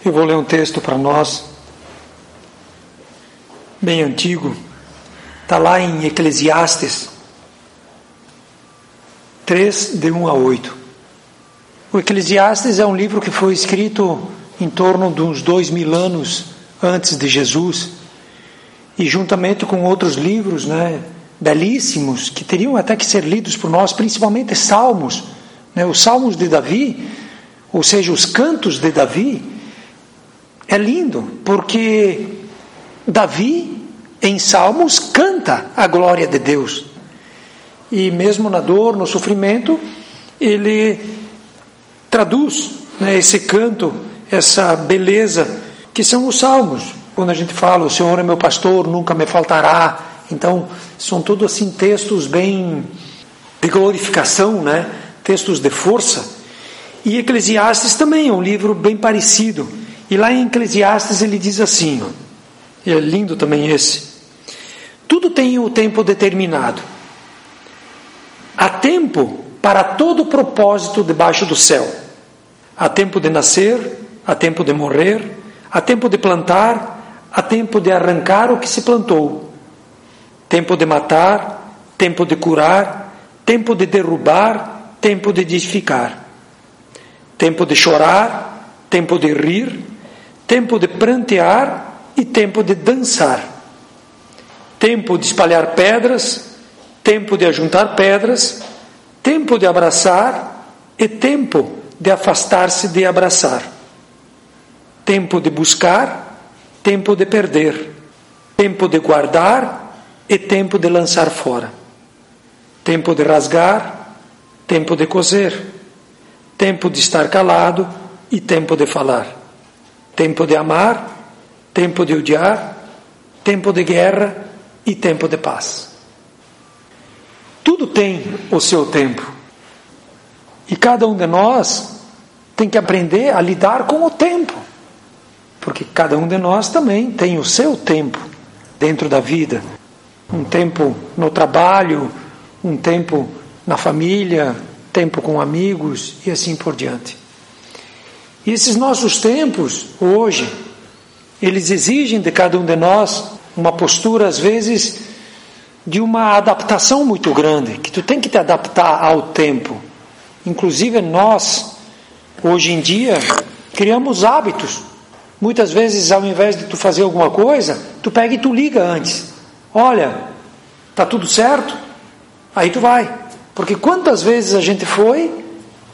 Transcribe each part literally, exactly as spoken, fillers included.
Eu vou ler um texto para nós, bem antigo, está lá em Eclesiastes três, de um a oito. O Eclesiastes é um livro que foi escrito em torno de uns dois mil anos antes de Jesus, e juntamente com outros livros, né, belíssimos, que teriam até que ser lidos por nós, principalmente Salmos, né, os Salmos de Davi, ou seja, os cantos de Davi. É lindo, porque Davi, em Salmos, canta a glória de Deus. E mesmo na dor, no sofrimento, ele traduz, né, esse canto, essa beleza, que são os Salmos. Quando a gente fala, o Senhor é meu pastor, nunca me faltará. Então, são todos assim textos bem de glorificação, né? Textos de força. E Eclesiastes também é um livro bem parecido. E lá em Eclesiastes ele diz assim, ó, é lindo também esse: tudo tem o tempo determinado. Há tempo para todo propósito debaixo do céu. Há tempo de nascer, há tempo de morrer, há tempo de plantar, há tempo de arrancar o que se plantou. Tempo de matar, tempo de curar, tempo de derrubar, tempo de edificar. Tempo de chorar, tempo de rir, tempo de prantear e tempo de dançar. Tempo de espalhar pedras, tempo de ajuntar pedras, tempo de abraçar e tempo de afastar-se de abraçar. Tempo de buscar, tempo de perder. Tempo de guardar e tempo de lançar fora. Tempo de rasgar, tempo de coser. Tempo de estar calado e tempo de falar. Tempo de amar, tempo de odiar, tempo de guerra e tempo de paz. Tudo tem o seu tempo. E cada um de nós tem que aprender a lidar com o tempo. Porque cada um de nós também tem o seu tempo dentro da vida. Um tempo no trabalho, um tempo na família, tempo com amigos e assim por diante. E esses nossos tempos, hoje, eles exigem de cada um de nós uma postura, às vezes, de uma adaptação muito grande, que tu tem que te adaptar ao tempo. Inclusive nós, hoje em dia, criamos hábitos. Muitas vezes, ao invés de tu fazer alguma coisa, tu pega e tu liga antes. Olha, tá tudo certo? Aí tu vai. Porque quantas vezes a gente foi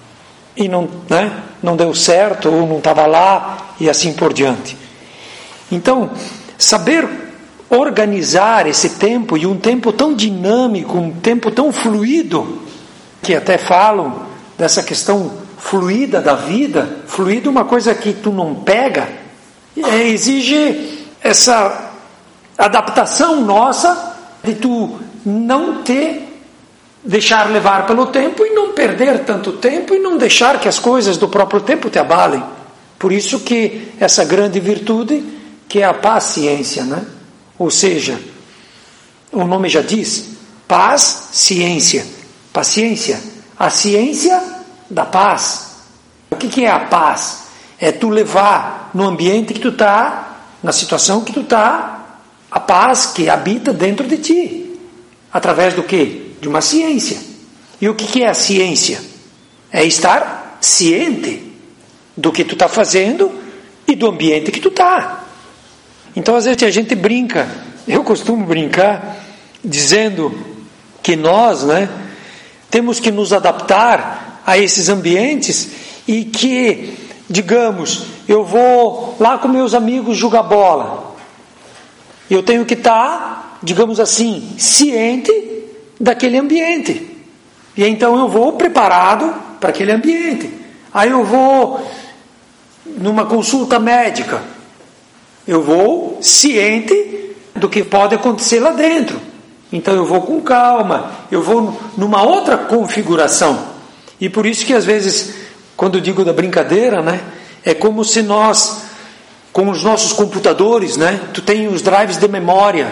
e não, né, não deu certo, ou não estava lá, e assim por diante. Então, saber organizar esse tempo, e um tempo tão dinâmico, um tempo tão fluido, que até falam dessa questão fluida da vida. Fluido é uma coisa que tu não pega, é, exige essa adaptação nossa, de tu não ter deixar levar pelo tempo e não perder tanto tempo e não deixar que as coisas do próprio tempo te abalem. Por isso que essa grande virtude, que é a paciência, né? Ou seja, o nome já diz, paz, ciência. Paciência, a ciência da paz. O que que é a paz? É tu levar no ambiente que tu está, na situação que tu está, a paz que habita dentro de ti. Através do quê? De uma ciência. E o que é a ciência? É estar ciente do que tu está fazendo e do ambiente que tu está. Então, às vezes, a gente brinca, eu costumo brincar, dizendo que nós, né, temos que nos adaptar a esses ambientes e que, digamos, eu vou lá com meus amigos jogar bola. Eu tenho que estar, digamos assim, ciente daquele ambiente. E então eu vou preparado para aquele ambiente. Aí eu vou numa consulta médica. Eu vou ciente do que pode acontecer lá dentro. Então eu vou com calma. Eu vou numa outra configuração. E por isso que às vezes, quando eu digo da brincadeira, né, é como se nós, com os nossos computadores, né, tu tem os drives de memória.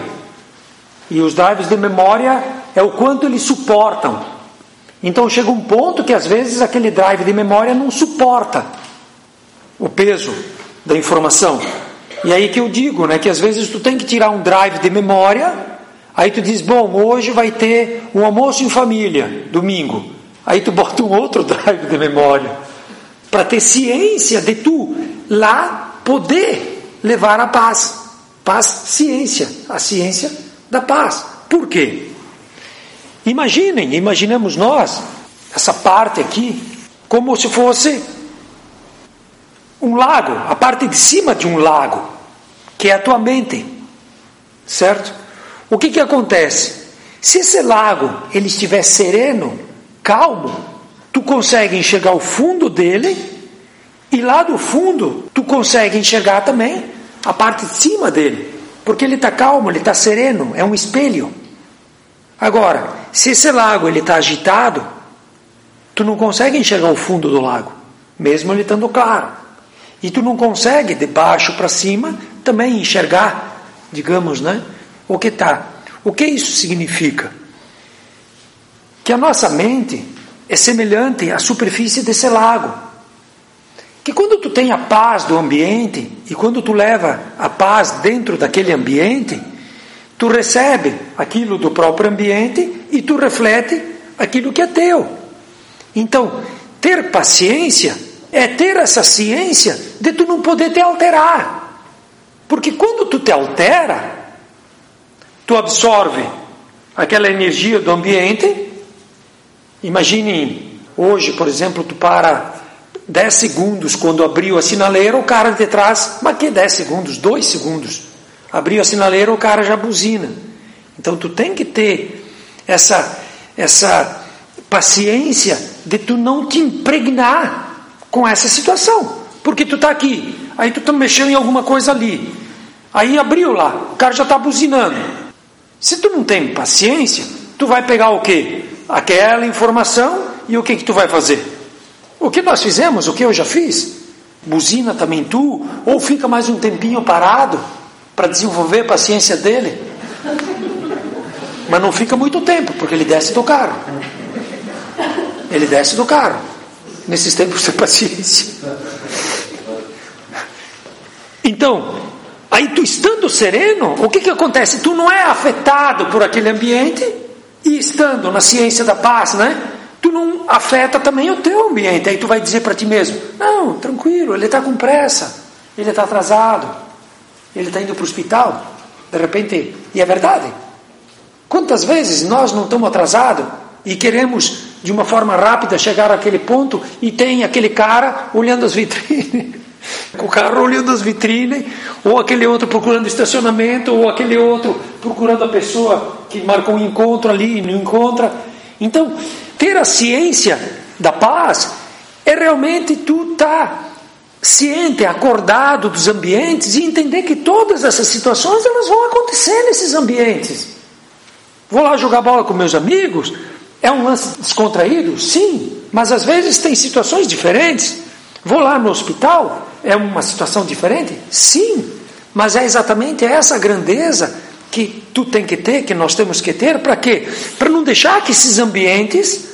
E os drives de memória é o quanto eles suportam. Então chega um ponto que às vezes aquele drive de memória não suporta o peso. da informação. E aí que eu digo, né, que às vezes tu tem que tirar um drive de memória, aí tu diz, bom, hoje vai ter um almoço em família, domingo. Aí tu bota um outro drive de memória, para ter ciência de tu lá poder levar a paz. Paz, ciência, a ciência da paz. Por quê? Imaginem, imaginemos nós, essa parte aqui, como se fosse um lago, a parte de cima de um lago, que é a tua mente, certo? O que que acontece? Se esse lago, ele estiver sereno, calmo, tu consegue enxergar o fundo dele, e lá do fundo, tu consegue enxergar também a parte de cima dele, porque ele está calmo, ele está sereno, é um espelho. Agora, se esse lago ele está agitado, tu não consegue enxergar o fundo do lago, mesmo ele estando claro. E tu não consegue, de baixo para cima, também enxergar, digamos, né, o que está. O que isso significa? Que a nossa mente é semelhante à superfície desse lago. Que quando tu tem a paz do ambiente, e quando tu leva a paz dentro daquele ambiente, tu recebe aquilo do próprio ambiente e tu reflete aquilo que é teu. Então, ter paciência é ter essa ciência de tu não poder te alterar. Porque quando tu te altera, tu absorve aquela energia do ambiente. Imagine hoje, por exemplo, tu para dez segundos quando abriu a sinaleira, o cara de trás, mas que dez segundos? dois segundos. Abriu a sinaleira, o cara já buzina. Então tu tem que ter essa, essa paciência de tu não te impregnar com essa situação. Porque tu está aqui, aí tu está mexendo em alguma coisa ali. Aí abriu lá, o cara já está buzinando. Se tu não tem paciência, tu vai pegar o quê? Aquela informação e o que que tu vai fazer? O que nós fizemos, o que eu já fiz? Buzina também tu, ou fica mais um tempinho parado para desenvolver a paciência dele. Mas não fica muito tempo, porque ele desce do carro. Ele desce do carro. Nesses tempos de paciência. Então, aí tu estando sereno, o que que acontece? Tu não é afetado por aquele ambiente, e estando na ciência da paz, né? Tu não afeta também o teu ambiente. Aí tu vai dizer para ti mesmo, não, tranquilo, ele está com pressa, ele está atrasado, ele está indo para o hospital, de repente, e é verdade. Quantas vezes nós não estamos atrasados e queremos de uma forma rápida chegar àquele ponto e tem aquele cara olhando as vitrines, o carro olhando as vitrines, ou aquele outro procurando estacionamento, ou aquele outro procurando a pessoa que marcou um encontro ali e não encontra. Então, ter a ciência da paz é realmente tu estar ciente, acordado dos ambientes e entender que todas essas situações elas vão acontecer nesses ambientes. Vou lá jogar bola com meus amigos, é um lance descontraído? Sim, mas às vezes tem situações diferentes. Vou lá no hospital, é uma situação diferente? Sim, mas é exatamente essa grandeza que tu tem que ter, que nós temos que ter, para quê? Para não deixar que esses ambientes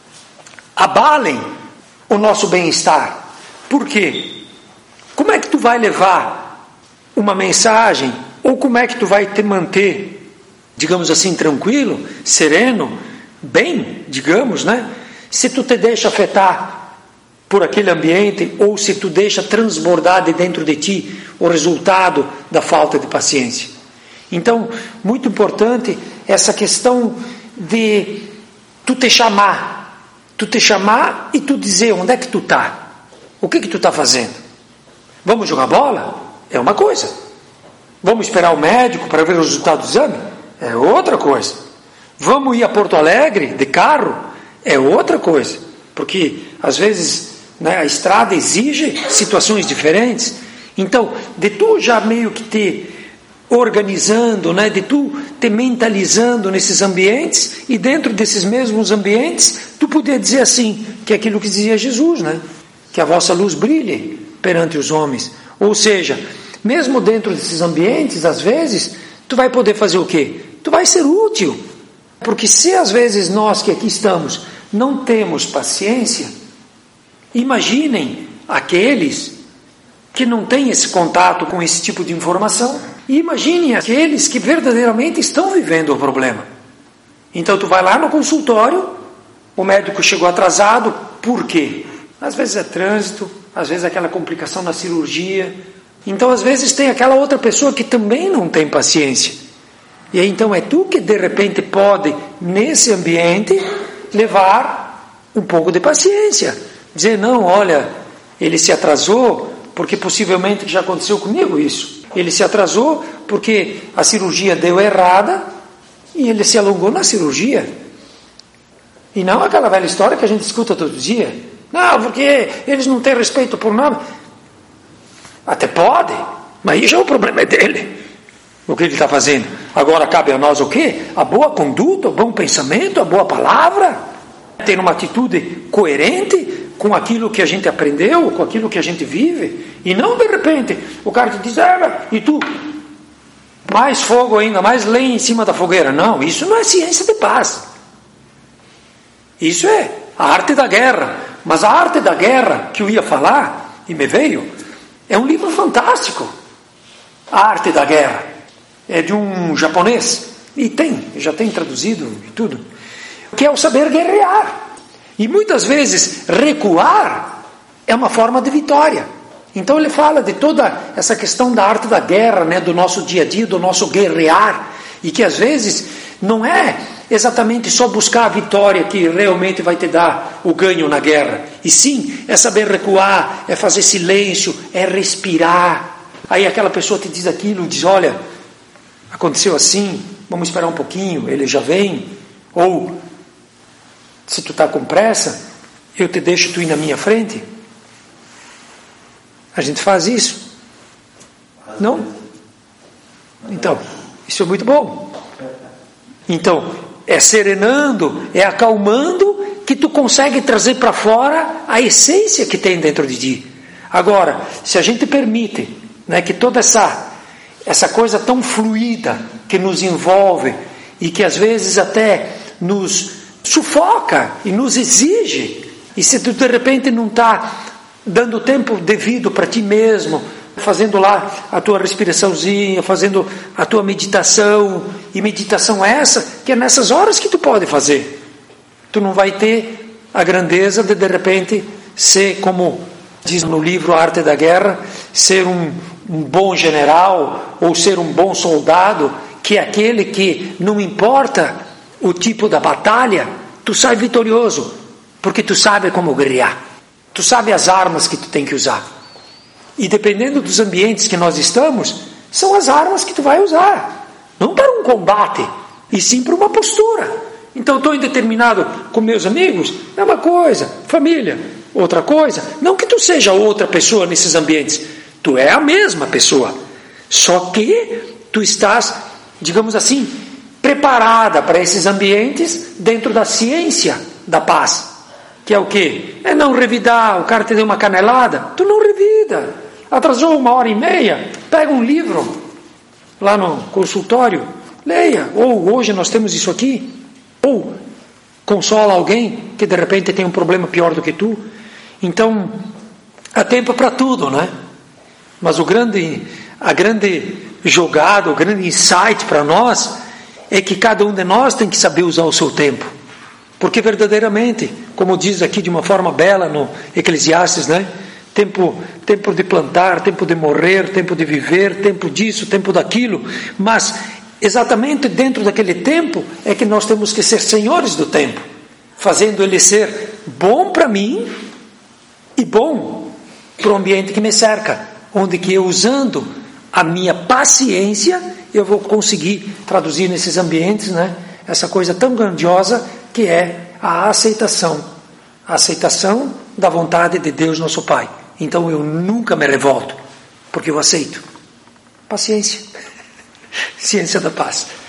abalem o nosso bem-estar. Por quê? Como é que tu vai levar uma mensagem, ou como é que tu vai te manter, digamos assim, tranquilo, sereno, bem, digamos, né? Se tu te deixa afetar por aquele ambiente, ou se tu deixa transbordar de dentro de ti o resultado da falta de paciência. Então, muito importante essa questão de tu te chamar, tu te chamar e tu dizer onde é que tu está, o que que tu está fazendo. Vamos jogar bola? É uma coisa. Vamos esperar o médico para ver o resultado do exame? É outra coisa. Vamos ir a Porto Alegre de carro? É outra coisa. Porque às vezes, né, a estrada exige situações diferentes. Então, de tu já meio que te organizando, né, de tu te mentalizando nesses ambientes, e dentro desses mesmos ambientes tu poder dizer assim, que é aquilo que dizia Jesus, né, que a vossa luz brilhe perante os homens. Ou seja, mesmo dentro desses ambientes, às vezes tu vai poder fazer o quê? Tu vai ser útil, porque se às vezes nós que aqui estamos não temos paciência, imaginem aqueles que não têm esse contato com esse tipo de informação. E imagine aqueles que verdadeiramente estão vivendo o problema. Então tu vai lá no consultório, o médico chegou atrasado, por quê? Às vezes é trânsito, às vezes é aquela complicação na cirurgia. Então às vezes tem aquela outra pessoa que também não tem paciência. E aí então é tu que de repente pode, nesse ambiente, levar um pouco de paciência. Dizer, não, olha, ele se atrasou porque possivelmente já aconteceu comigo isso. Ele se atrasou porque a cirurgia deu errada e ele se alongou na cirurgia. E não aquela velha história que a gente escuta todo dia. Não, porque eles não têm respeito por nada. Até pode, mas aí já o problema é dele. O que ele está fazendo? Agora cabe a nós o quê? A boa conduta, o bom pensamento, a boa palavra. Ter uma atitude coerente com aquilo que a gente aprendeu, com aquilo que a gente vive. E não de repente, o cara te diz, ah, e tu? Mais fogo ainda, mais lenha em cima da fogueira. Não, isso não é ciência de paz. Isso é a arte da guerra. Mas a arte da guerra que eu ia falar, e me veio, é um livro fantástico. A arte da guerra. É de um japonês. E tem, já tem traduzido e tudo. Que é o saber guerrear. E muitas vezes recuar é uma forma de vitória. Então ele fala de toda essa questão da arte da guerra, né, do nosso dia a dia, do nosso guerrear. E que às vezes não é exatamente só buscar a vitória que realmente vai te dar o ganho na guerra. E sim, é saber recuar, é fazer silêncio, é respirar. Aí aquela pessoa te diz aquilo, diz, olha, aconteceu assim, vamos esperar um pouquinho, ele já vem. Ou, se tu está com pressa, eu te deixo tu ir na minha frente. A gente faz isso? Não? Então, isso é muito bom. Então, é serenando, é acalmando, que tu consegue trazer para fora a essência que tem dentro de ti. Agora, se a gente permite, né, que toda essa, essa coisa tão fluida que nos envolve e que às vezes até nos sufoca e nos exige, e se tu de repente não está dando tempo devido para ti mesmo, fazendo lá a tua respiraçãozinha, fazendo a tua meditação, e meditação essa que é nessas horas que tu pode fazer, tu não vai ter a grandeza de de repente ser, como diz no livro A Arte da Guerra, ser um, um bom general ou ser um bom soldado, que é aquele que não importa o tipo da batalha, tu sai vitorioso, porque tu sabe como guerrear, tu sabe as armas que tu tem que usar. E dependendo dos ambientes que nós estamos, são as armas que tu vai usar. Não para um combate, e sim para uma postura. Então estou indeterminado com meus amigos, é uma coisa, família, outra coisa. Não que tu seja outra pessoa nesses ambientes, tu é a mesma pessoa. Só que tu estás, digamos assim, preparada para esses ambientes dentro da ciência da paz. Que é o quê? É não revidar, o cara te deu uma canelada, tu não revida. Atrasou uma hora e meia, pega um livro lá no consultório, leia. Ou hoje nós temos isso aqui. Ou consola alguém que de repente tem um problema pior do que tu. Então, há tempo para tudo, né? Mas o grande, a grande jogada, o grande insight para nós é que cada um de nós tem que saber usar o seu tempo. Porque verdadeiramente, como diz aqui de uma forma bela no Eclesiastes, né? Tempo, tempo de plantar, tempo de morrer, tempo de viver, tempo disso, tempo daquilo. Mas exatamente dentro daquele tempo é que nós temos que ser senhores do tempo, fazendo ele ser bom para mim e bom para o ambiente que me cerca, onde que eu, usando a minha paciência, eu vou conseguir traduzir nesses ambientes, né, essa coisa tão grandiosa que é a aceitação, a aceitação da vontade de Deus nosso Pai. Então eu nunca me revolto, porque eu aceito. Paciência. Ciência da paz.